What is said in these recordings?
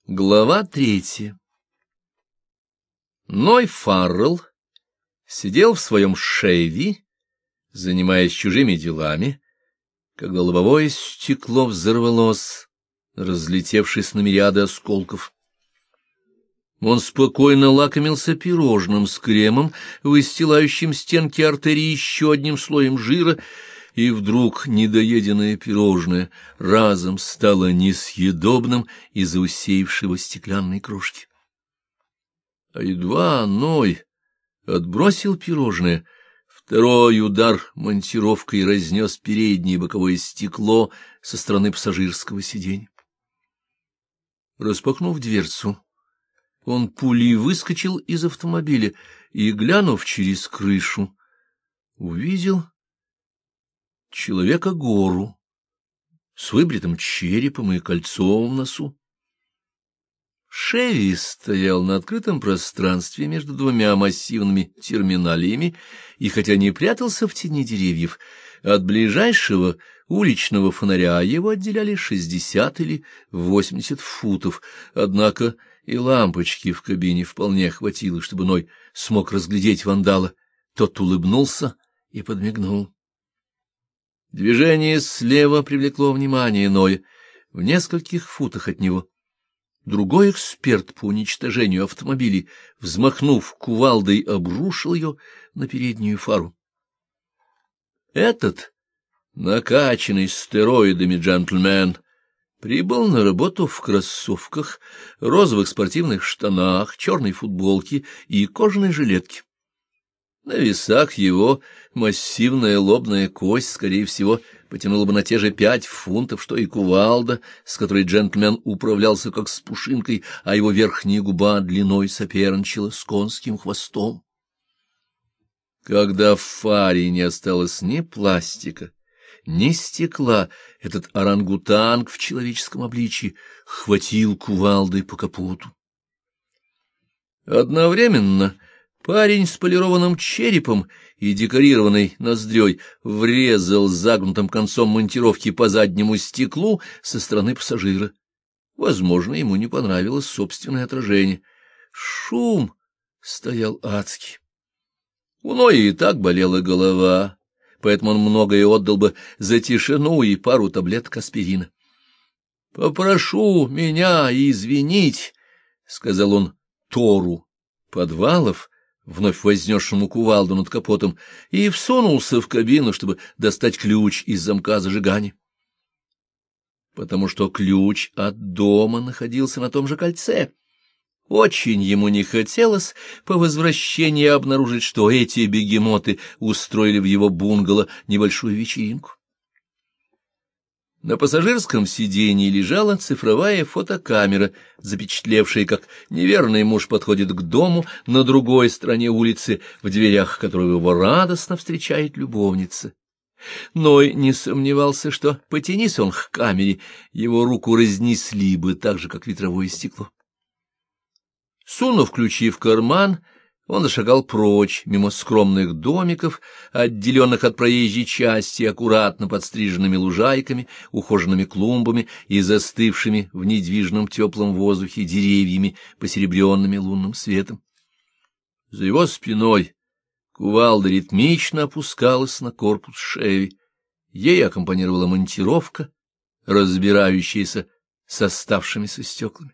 Глава 3. Ной Фаррелл сидел в своем «Шеви», занимаясь чужими делами, когда лобовое стекло взорвалось, разлетевшись на мириады осколков. Он спокойно лакомился пирожным с кремом, выстилающим стенки артерии еще одним слоем жира, и вдруг недоеденное пирожное разом стало несъедобным из-за усеявшего стеклянной крошки. А едва Ной отбросил пирожное, второй удар монтировкой разнес переднее и боковое стекло со стороны пассажирского сиденья. Распахнув дверцу, он пулей выскочил из автомобиля и, глянув через крышу, увидел человека-гору с выбритым черепом и кольцом в носу. «Шеви» стоял на открытом пространстве между двумя массивными терминалиями, и хотя не прятался в тени деревьев, от ближайшего уличного фонаря его отделяли 60 или 80 футов, однако и лампочки в кабине вполне хватило, чтобы Ной смог разглядеть вандала. Тот улыбнулся и подмигнул. Движение слева привлекло внимание Ноя. В нескольких футах от него другой эксперт по уничтожению автомобилей, взмахнув кувалдой, обрушил ее на переднюю фару. Этот накачанный стероидами джентльмен прибыл на работу в кроссовках, розовых спортивных штанах, черной футболке и кожаной жилетке. На весах его массивная лобная кость, скорее всего, потянула бы на те же 5 фунтов, что и кувалда, с которой джентльмен управлялся как с пушинкой, а его верхняя губа длиной соперничала с конским хвостом. Когда в фаре не осталось ни пластика, ни стекла, этот орангутанг в человеческом обличье хватил кувалдой по капоту. Одновременно парень с полированным черепом и декорированной ноздрёй врезал загнутым концом монтировки по заднему стеклу со стороны пассажира. Возможно, ему не понравилось собственное отражение. Шум стоял адский. У Ноя и так болела голова, поэтому он многое отдал бы за тишину и пару таблеток аспирина. — Попрошу меня извинить, — сказал он Тору Подвалов, вновь вознесшему кувалду над капотом, и всунулся в кабину, чтобы достать ключ из замка зажигания. Потому что ключ от дома находился на том же кольце. Очень ему не хотелось по возвращении обнаружить, что эти бегемоты устроили в его бунгало небольшую вечеринку. На пассажирском сиденье лежала цифровая фотокамера, запечатлевшая, как неверный муж подходит к дому на другой стороне улицы, в дверях которого его радостно встречает любовница. Ной не сомневался, что, потянись он к камере, его руку разнесли бы так же, как ветровое стекло. Сунув ключи в карман, он зашагал прочь, мимо скромных домиков, отделенных от проезжей части аккуратно подстриженными лужайками, ухоженными клумбами и застывшими в недвижном теплом воздухе деревьями, посеребренными лунным светом. За его спиной кувалда ритмично опускалась на корпус «Шеви». Ей аккомпанировала монтировка, разбирающаяся с оставшимися стеклами.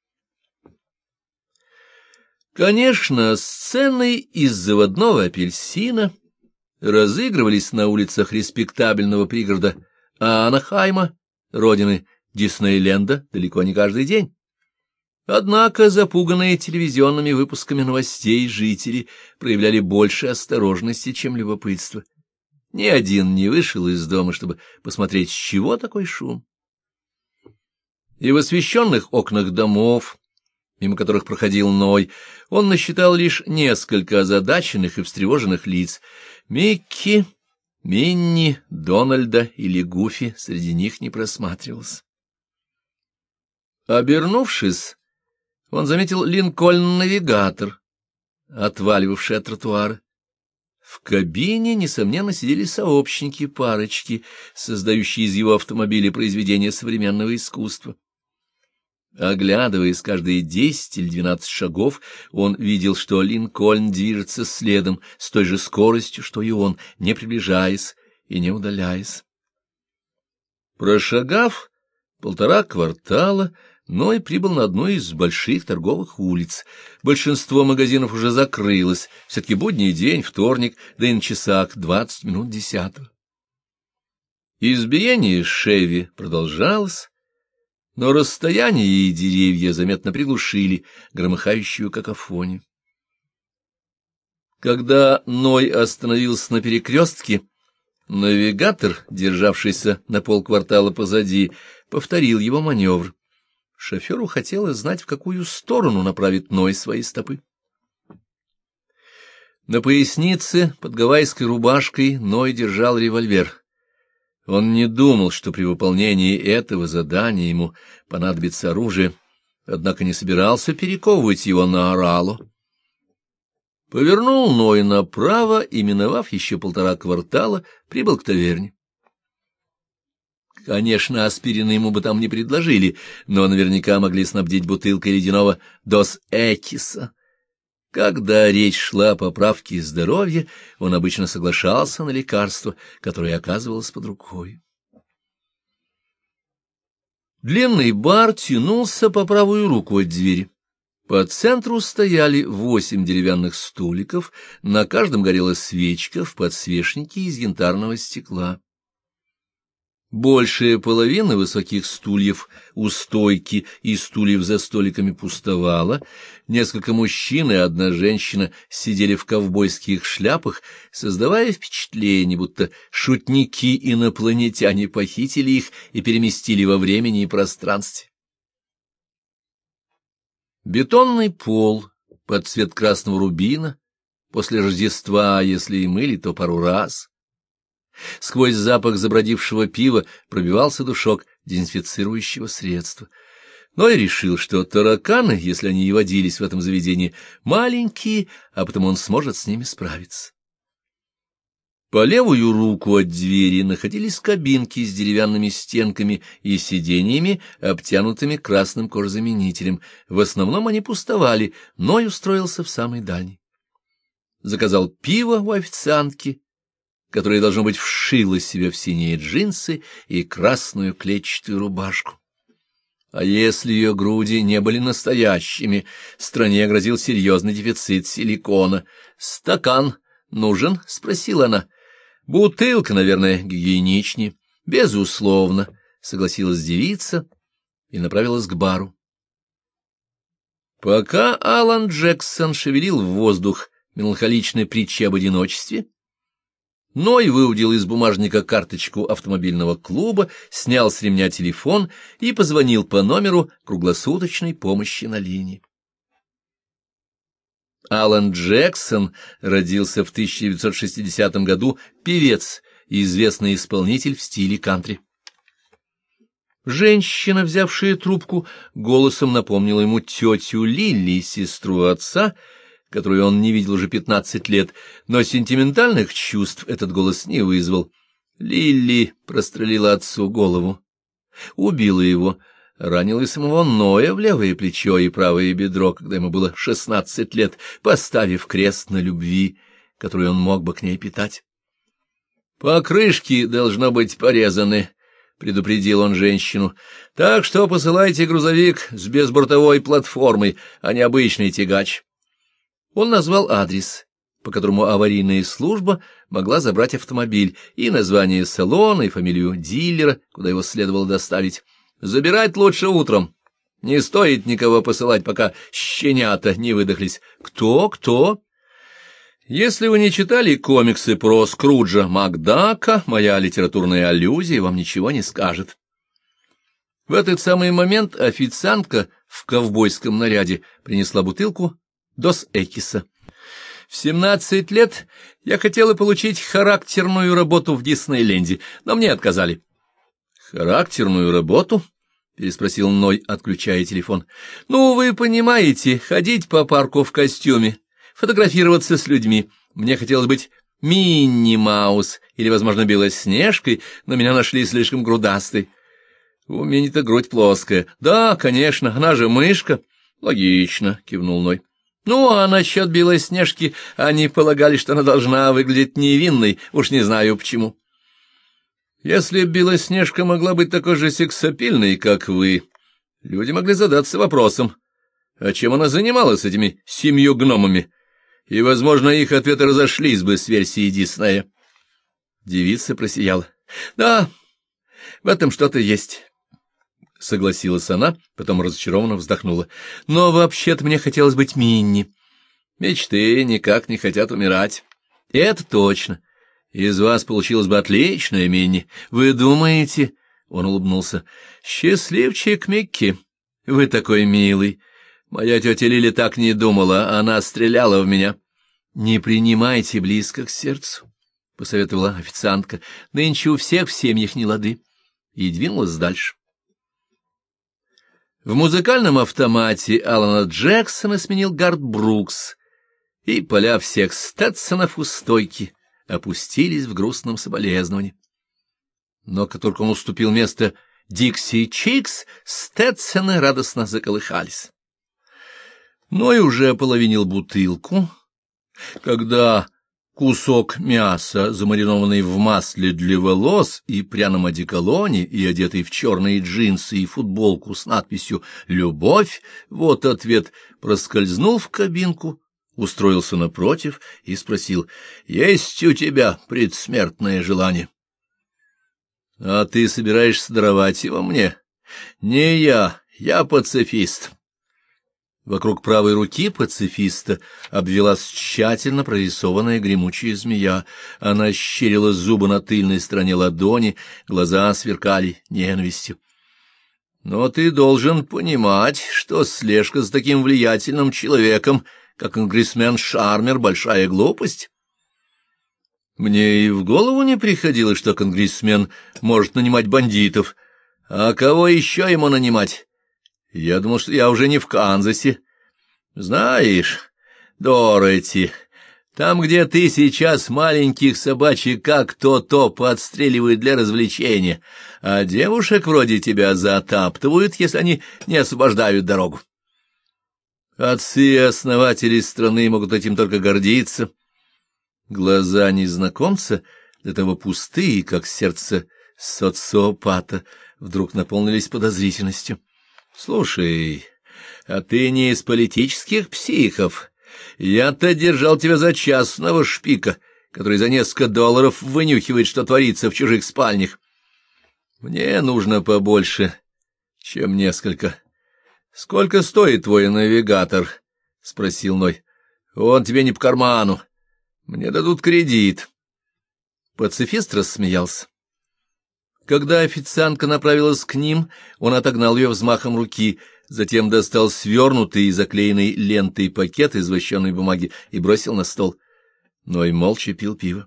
Конечно, сцены из заводного апельсина разыгрывались на улицах респектабельного пригорода Анахайма, родины Диснейленда, далеко не каждый день. Однако запуганные телевизионными выпусками новостей жители проявляли больше осторожности, чем любопытства. Ни один не вышел из дома, чтобы посмотреть, с чего такой шум. И в освещенных окнах домов, мимо которых проходил Ной, он насчитал лишь несколько озадаченных и встревоженных лиц. Микки, Минни, Дональда или Гуфи среди них не просматривалось. Обернувшись, он заметил Линкольн-навигатор, отваливавший от тротуара. В кабине, несомненно, сидели сообщники парочки, создающие из его автомобиля произведения современного искусства. Оглядываясь каждые 10 или 12 шагов, он видел, что Линкольн движется следом с той же скоростью, что и он, не приближаясь и не удаляясь. Прошагав 1,5 квартала, Ной прибыл на одну из больших торговых улиц. Большинство магазинов уже закрылось, все-таки будний день, вторник, да и на часах 20 минут 10. Избиение Шеви продолжалось, но расстояние и деревья заметно приглушили громыхающую какофонию. Когда Ной остановился на перекрестке, навигатор, державшийся на полквартала позади, повторил его маневр. Шоферу хотелось знать, в какую сторону направит Ной свои стопы. На пояснице под гавайской рубашкой Ной держал револьвер. Он не думал, что при выполнении этого задания ему понадобится оружие, однако не собирался перековывать его на оралу. Повернул Ной направо и, миновав еще 1,5 квартала, прибыл к таверне. Конечно, аспирина ему бы там не предложили, но наверняка могли снабдить бутылкой ледяного «Дос Экиса». Когда речь шла о поправке здоровья, он обычно соглашался на лекарство, которое оказывалось под рукой. Длинный бар тянулся по правую руку от двери. По центру стояли 8 деревянных столиков, на каждом горела свечка в подсвечнике из янтарного стекла. Большая половина высоких стульев у стойки и стульев за столиками пустовала. Несколько мужчин и одна женщина сидели в ковбойских шляпах, создавая впечатление, будто шутники-инопланетяне похитили их и переместили во времени и пространстве. Бетонный пол под цвет красного рубина, после Рождества, если и мыли, то пару раз. Сквозь запах забродившего пива пробивался душок дезинфицирующего средства. Но я решил, что тараканы, если они и водились в этом заведении, маленькие, а потому он сможет с ними справиться. По левую руку от двери находились кабинки с деревянными стенками и сиденьями, обтянутыми красным кожзаменителем. В основном они пустовали, но и устроился в самой дальней. Заказал пиво у официантки, которая, должно быть, вшила себе в синие джинсы и красную клетчатую рубашку. А если ее груди не были настоящими, стране грозил серьезный дефицит силикона. «Стакан нужен?» — спросила она. «Бутылка, наверное, гигиеничнее». «Безусловно», — согласилась девица и направилась к бару. Пока Алан Джексон шевелил в воздух меланхоличной притчи об одиночестве, Ной выудил из бумажника карточку автомобильного клуба, снял с ремня телефон и позвонил по номеру круглосуточной помощи на линии. Алан Джексон родился в 1960 году, певец и известный исполнитель в стиле кантри. Женщина, взявшая трубку, голосом напомнила ему тетю Лилли, сестру отца, которую он не видел уже 15 лет, но сентиментальных чувств этот голос не вызвал. Лилли прострелила отцу голову, убила его, ранила и самого Ноя в левое плечо и правое бедро, когда ему было 16 лет, поставив крест на любви, которую он мог бы к ней питать. «Покрышки должно быть порезаны», — предупредил он женщину, — «так что посылайте грузовик с безбортовой платформой, а не обычный тягач». Он назвал адрес, по которому аварийная служба могла забрать автомобиль, и название салона, и фамилию дилера, куда его следовало доставить. «Забирать лучше утром. Не стоит никого посылать, пока щенята не выдохлись». «Кто? Если вы не читали комиксы про Скруджа Макдака, моя литературная аллюзия вам ничего не скажет». В этот самый момент официантка в ковбойском наряде принесла бутылку Дос Экиса. «В 17 лет я хотела получить характерную работу в Диснейленде, но мне отказали». «Характерную работу?» — переспросил Ной, отключая телефон. «Ну, вы понимаете, ходить по парку в костюме, фотографироваться с людьми. Мне хотелось быть Минни Маус или, возможно, Белоснежкой, но меня нашли слишком грудастой». У Мини-то грудь плоская. Да, конечно, она же мышка. Логично, кивнул Ной. Ну, а насчет Белоснежки они полагали, что она должна выглядеть невинной, уж не знаю почему. Если Белоснежка могла быть такой же сексапильной, как вы, люди могли задаться вопросом, а чем она занималась с этими 7 гномами, и, возможно, их ответы разошлись бы с версией Диснея. Девица просияла. — Да, в этом что-то есть, — согласилась она, потом разочарованно вздохнула. — Но вообще-то мне хотелось быть Минни. Мечты никак не хотят умирать. — Это точно. Из вас получилась бы отличная Минни. Вы думаете? — он улыбнулся. — Счастливчик Микки, вы такой милый. Моя тетя Лили так не думала, она стреляла в меня. — Не принимайте близко к сердцу, — посоветовала официантка. — Нынче у всех в семьях нелады. И двинулась дальше. В музыкальном автомате Алана Джексона сменил Гарт Брукс, и поля всех Стетсонов у стойки опустились в грустном соболезновании. Но как только он уступил место Дикси Чикс, Стетсоны радостно заколыхались. Ной уже ополовинил бутылку, когда кусок мяса, замаринованный в масле для волос и пряном одеколоне, и одетый в черные джинсы и футболку с надписью «Любовь», вот ответ, проскользнул в кабинку, устроился напротив и спросил: «Есть у тебя предсмертное желание?» «А ты собираешься даровать его мне?» «Не я пацифист». Вокруг правой руки пацифиста обвелась тщательно прорисованная гремучая змея. Она щерила зубы на тыльной стороне ладони, глаза сверкали ненавистью. «Но ты должен понимать, что слежка за таким влиятельным человеком, как конгрессмен Шармер, большая глупость. Мне и в голову не приходило, что конгрессмен может нанимать бандитов. А кого еще ему нанимать? Я думал, что я уже не в Канзасе. Знаешь, Дороти, там, где ты сейчас, маленьких собачек как то подстреливают для развлечения, а девушек вроде тебя затаптывают, если они не освобождают дорогу. Отцы и основатели страны могут этим только гордиться». Глаза незнакомца, до того пустые, как сердце социопата, вдруг наполнились подозрительностью. — Слушай, а ты не из политических психов? Я-то держал тебя за частного шпика, который за несколько $1 вынюхивает, что творится в чужих спальнях. Мне нужно побольше, чем несколько. — Сколько стоит твой навигатор? — спросил Ной. — Он тебе не по карману. Мне дадут кредит. Пацифист рассмеялся. Когда официантка направилась к ним, он отогнал ее взмахом руки, затем достал свернутый и заклеенный лентой пакет из вощеной бумаги и бросил на стол. Ной молча пил пиво.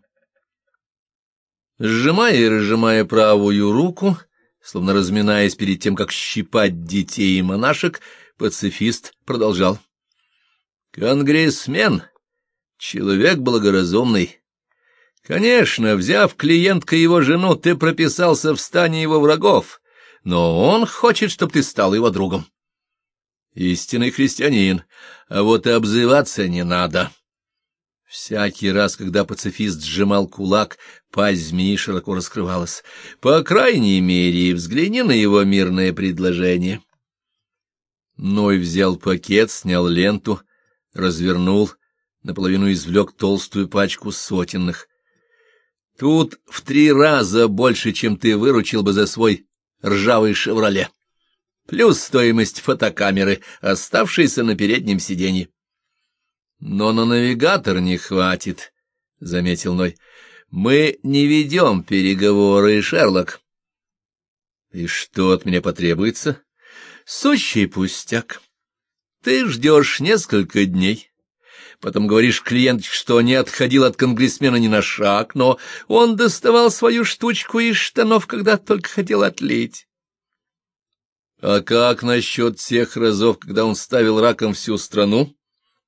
Сжимая и разжимая правую руку, словно разминаясь перед тем, как щипать детей и монашек, пацифист продолжал. «Конгрессмен! Человек благоразумный. Конечно, взяв клиенткой его жену, ты прописался в стане его врагов, но он хочет, чтобы ты стал его другом. Истинный христианин, а вот и обзываться не надо». Всякий раз, когда пацифист сжимал кулак, пасть змеи широко раскрывалась. По крайней мере, взгляни на его мирное предложение. Ной взял пакет, снял ленту, развернул, наполовину извлек толстую пачку сотенных. Тут в 3 раза больше, чем ты выручил бы за свой ржавый «Шевроле». Плюс стоимость фотокамеры, оставшейся на переднем сиденье. Но на навигатор не хватит, — заметил Ной. Мы не ведем переговоры, Шерлок. И что от меня потребуется? Сущий пустяк. Ты ждешь несколько дней. Потом говоришь клиентке, что не отходил от конгрессмена ни на шаг, но он доставал свою штучку из штанов, когда только хотел отлить. А как насчет тех разов, когда он ставил раком всю страну?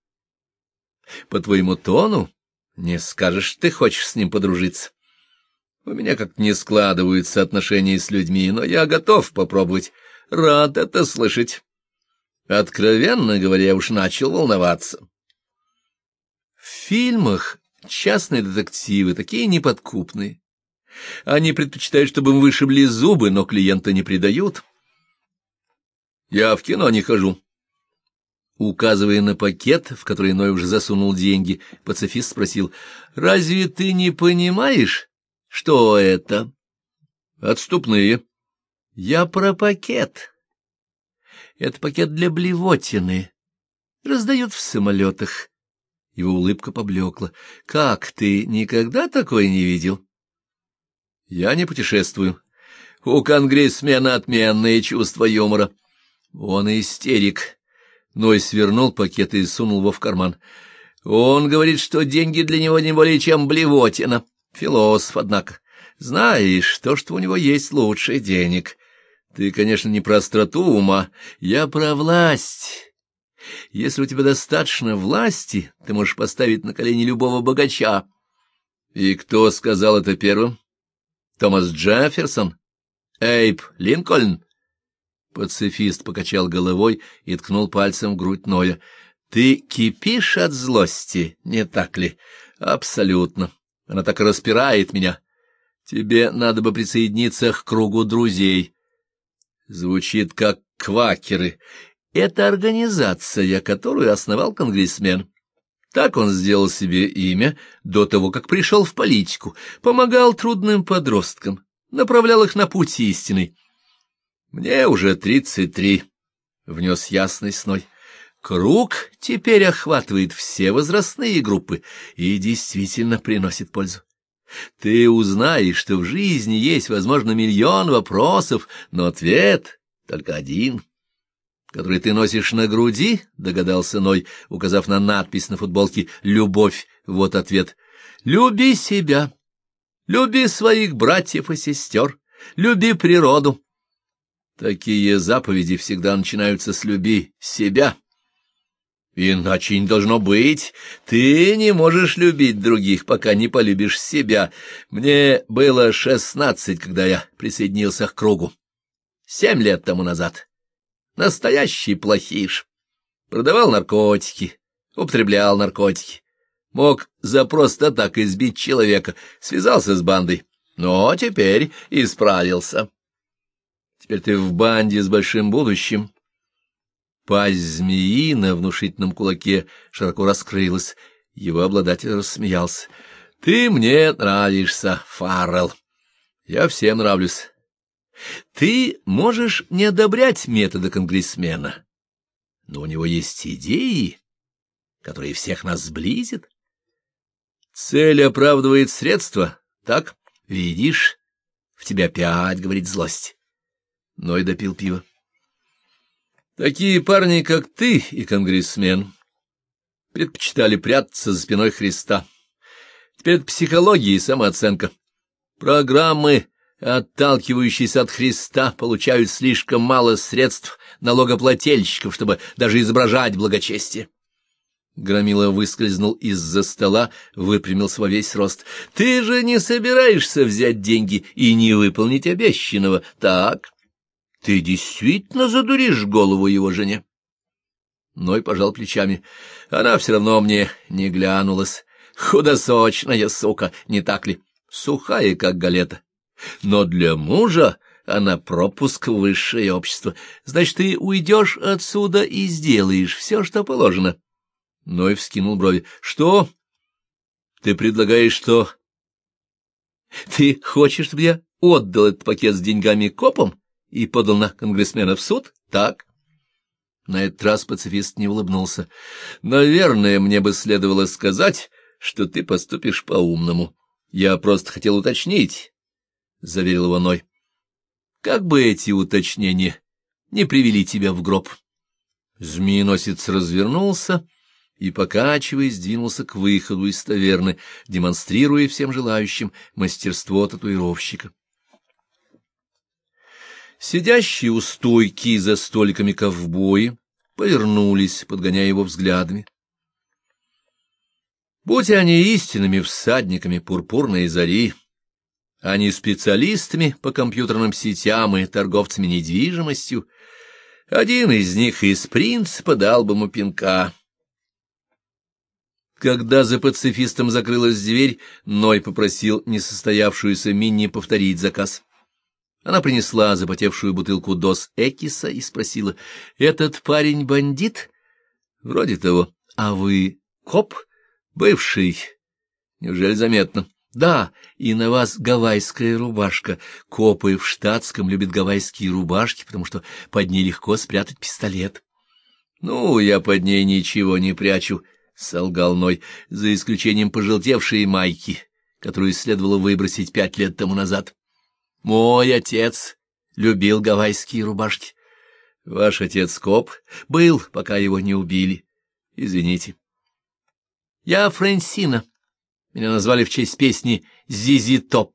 По твоему тону не скажешь, ты хочешь с ним подружиться. У меня как-то не складываются отношения с людьми, но я готов попробовать. Рад это слышать. Откровенно говоря, я уж начал волноваться. В фильмах частные детективы такие неподкупные. Они предпочитают, чтобы им вышибли зубы, но клиента не предают. Я в кино не хожу. Указывая на пакет, в который Ной уже засунул деньги, пацифист спросил: «Разве ты не понимаешь, что это?» «Отступные». «Я про пакет. Это пакет для блевотины. Раздают в самолетах». Его улыбка поблекла. «Как, ты никогда такое не видел?» «Я не путешествую. У конгрессмена отменные чувства юмора». «Он истерик». Ной свернул пакет и сунул его в карман. «Он говорит, что деньги для него не более чем блевотина. Философ, однако. Знаешь, то, что у него есть, лучше денег. Ты, конечно, не про остроту ума, я про власть. Если у тебя достаточно власти, ты можешь поставить на колени любого богача». «И кто сказал это первым? Томас Джефферсон? Эйб Линкольн?» Пацифист покачал головой и ткнул пальцем в грудь Ноя. «Ты кипишь от злости, не так ли?» «Абсолютно. Она так и распирает меня. Тебе надо бы присоединиться к кругу друзей». Звучит как квакеры. Это организация, которую основал конгрессмен. Так он сделал себе имя до того, как пришел в политику, помогал трудным подросткам, направлял их на путь истинный. «Мне уже 33», — внес ясность Ной. «Круг теперь охватывает все возрастные группы и действительно приносит пользу. Ты узнаешь, что в жизни есть, возможно, миллион вопросов, но ответ только один, который ты носишь на груди», — догадался Ной, указав на надпись на футболке «Любовь». Вот ответ. «Люби себя, люби своих братьев и сестер, люби природу». Такие заповеди всегда начинаются с «люби себя». Иначе не должно быть. Ты не можешь любить других, пока не полюбишь себя. Мне было 16, когда я присоединился к кругу. 7 лет тому назад. Настоящий плохиш. Продавал наркотики, употреблял наркотики. Мог за просто так избить человека, связался с бандой. Но теперь исправился. Теперь ты в банде с большим будущим. Пасть змеи на внушительном кулаке широко раскрылась. Его обладатель рассмеялся. — Ты мне нравишься, Фаррелл. Я всем нравлюсь. Ты можешь не одобрять методы конгрессмена, но у него есть идеи, которые всех нас сблизят. Цель оправдывает средства, так? Видишь, в тебя опять говорит злость. Ной допил пиво. Такие парни, как ты и конгрессмен, предпочитали прятаться за спиной Христа. Теперь это психология и самооценка. Программы, отталкивающиеся от Христа, получают слишком мало средств налогоплательщиков, чтобы даже изображать благочестие. Громила выскользнул из-за стола, выпрямился во весь рост. — Ты же не собираешься взять деньги и не выполнить обещанного, так? Ты действительно задуришь голову его жене? Ной пожал плечами. Она все равно мне не глянулась. Худосочная сука, не так ли? Сухая, как галета. Но для мужа она пропуск в высшее общество. Значит, ты уйдешь отсюда и сделаешь все, что положено. Ной вскинул брови. Что? Ты предлагаешь, что... Ты хочешь, чтобы я отдал этот пакет с деньгами копам и подал на конгрессмена в суд? Так? На этот раз пацифист не улыбнулся. Наверное, мне бы следовало сказать, что ты поступишь по-умному. Я просто хотел уточнить, — заверил его Ной. Как бы эти уточнения не привели тебя в гроб. Змееносец развернулся и, покачиваясь, двинулся к выходу из таверны, демонстрируя всем желающим мастерство татуировщика. Сидящие у стойки за столиками ковбои повернулись, подгоняя его взглядами. Будь они истинными всадниками пурпурной зари, а не специалистами по компьютерным сетям и торговцами недвижимостью, один из них из принципа дал бы ему пинка. Когда за пацифистом закрылась дверь, Ной попросил несостоявшуюся Минни повторить заказ. Она принесла запотевшую бутылку Дос Экиса и спросила: «Этот парень бандит?» «Вроде того. А вы коп? Бывший. Неужели заметно?» «Да, и на вас гавайская рубашка. Копы в штатском любят гавайские рубашки, потому что под ней легко спрятать пистолет». «Ну, я под ней ничего не прячу», — солгал Ной, — «за исключением пожелтевшей майки, которую следовало выбросить 5 лет тому назад. Мой отец любил гавайские рубашки». «Ваш отец коп?» «Был, пока его не убили. Извините». «Я Фрэнсина. Меня назвали в честь песни «Зизи Топ».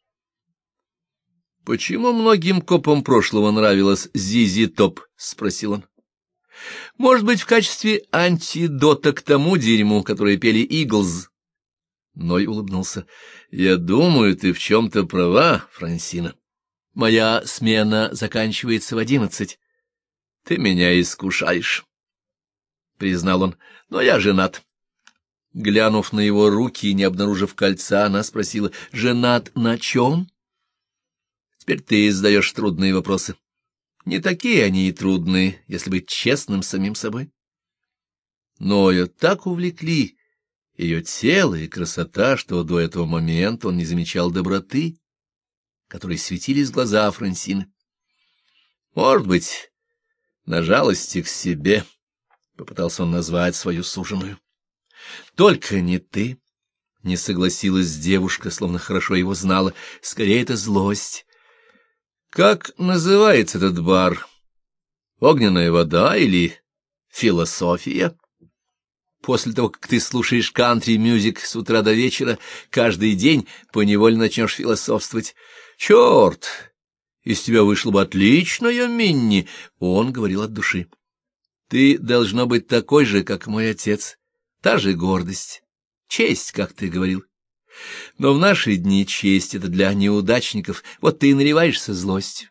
«Почему многим копам прошлого нравилась Зизи Топ?» — спросил он. «Может быть, в качестве антидота к тому дерьму, которое пели Иглз». Ной улыбнулся. «Я думаю, ты в чем-то права, Франсина. Моя смена заканчивается в 11. Ты меня искушаешь», — признал он, — «но я женат». Глянув на его руки и не обнаружив кольца, она спросила: «Женат на чем?» «Теперь ты задаешь трудные вопросы». «Не такие они и трудные, если быть честным с самим собой». Ноя так увлекли ее тело и красота, что до этого момента он не замечал доброты, которой светились глаза Франсины. «Может быть, на жалости к себе», — попытался он назвать свою суженую. «Только не ты», — не согласилась девушка, словно хорошо его знала, — «скорее это злость». «Как называется этот бар? Огненная вода или философия?» «После того, как ты слушаешь кантри-мюзик с утра до вечера, каждый день поневоле начнешь философствовать». «Черт! Из тебя вышла бы отличная Минни!» — он говорил от души. «Ты должно быть такой же, как мой отец. Та же гордость, честь, как ты говорил. Но в наши дни честь — это для неудачников, вот ты и наливаешься злостью».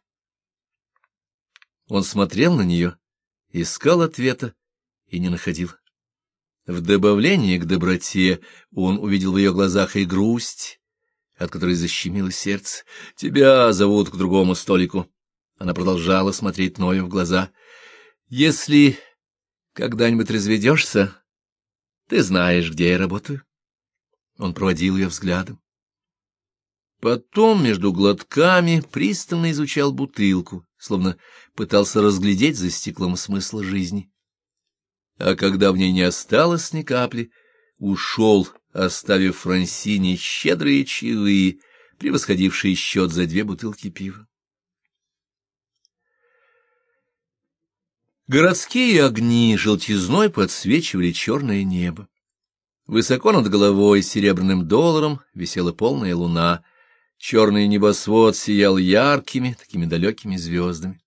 Он смотрел на нее, искал ответа и не находил. В добавлении к доброте он увидел в ее глазах и грусть, от которой защемило сердце. «Тебя зовут к другому столику». Она продолжала смотреть Ною в глаза. «Если когда-нибудь разведешься, ты знаешь, где я работаю». Он проводил ее взглядом. Потом между глотками пристально изучал бутылку, словно пытался разглядеть за стеклом смысл жизни. А когда в ней не осталось ни капли, ушел, оставив Франсине щедрые чаевые, превосходившие счет за 2 бутылки пива. Городские огни желтизной подсвечивали черное небо. Высоко над головой серебряным долларом висела полная луна. Черный небосвод сиял яркими, такими далекими звездами.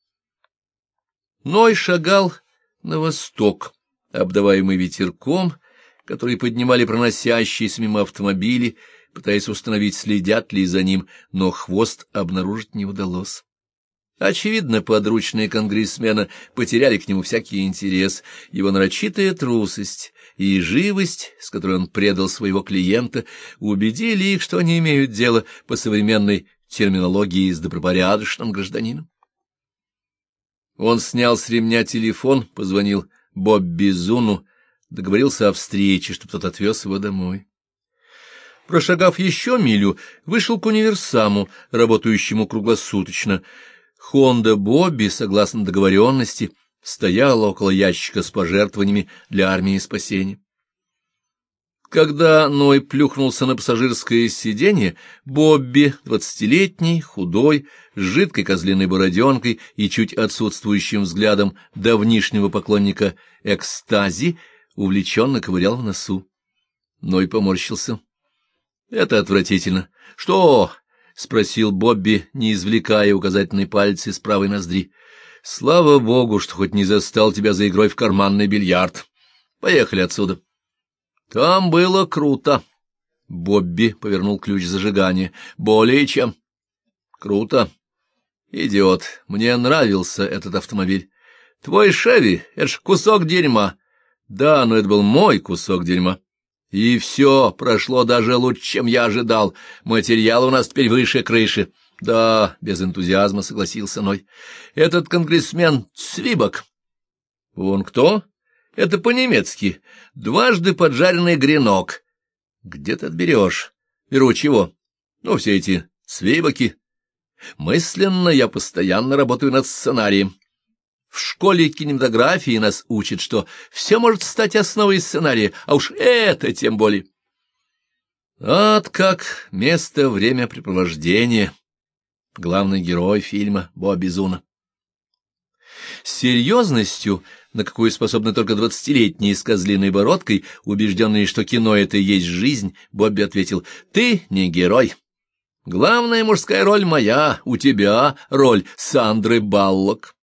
Ной шагал на восток, обдаваемый ветерком, который поднимали проносящиеся мимо автомобили, пытаясь установить, следят ли за ним, но хвост обнаружить не удалось. Очевидно, подручные конгрессмена потеряли к нему всякий интерес, его нарочитая трусость и живость, с которой он предал своего клиента, убедили их, что они имеют дело по современной терминологии с добропорядочным гражданином. Он снял с ремня телефон, позвонил Бобби Зуну, договорился о встрече, чтобы тот отвез его домой. Прошагав еще милю, вышел к универсаму, работающему круглосуточно. Хонда Бобби, согласно договоренности, стояла около ящика с пожертвованиями для армии спасения. Когда Ной плюхнулся на пассажирское сиденье, Бобби, 20-летний, худой, с жидкой козлиной бороденкой и чуть отсутствующим взглядом давнишнего поклонника экстази, увлеченно ковырял в носу. Ной поморщился. — Это отвратительно. — Что? — спросил Бобби, не извлекая указательный палец из правой ноздри. — Слава богу, что хоть не застал тебя за игрой в карманный бильярд. Поехали отсюда. — Там было круто. Бобби повернул ключ зажигания. Более чем. Круто. Идиот. Мне нравился этот автомобиль. Твой Шеви — это ж кусок дерьма. Да, но это был мой кусок дерьма. И все прошло даже лучше, чем я ожидал. Материал у нас теперь выше крыши. Да, без энтузиазма согласился Ной. Этот конгрессмен Цвибок. Он кто? Это по-немецки. Дважды поджаренный гренок. Где ты отберешь? Беру чего? Ну, все эти Цвибоки. Мысленно я постоянно работаю над сценарием. В школе кинематографии нас учат, что все может стать основой сценария, а уж это тем более. Ад как место времяпрепровождения. Главный герой фильма Бобби Зуна. С серьезностью, на какую способны только 20-летние с козлиной бородкой, убежденные, что кино — это и есть жизнь, Бобби ответил: «Ты не герой. Главная мужская роль моя, у тебя роль Сандры Баллок».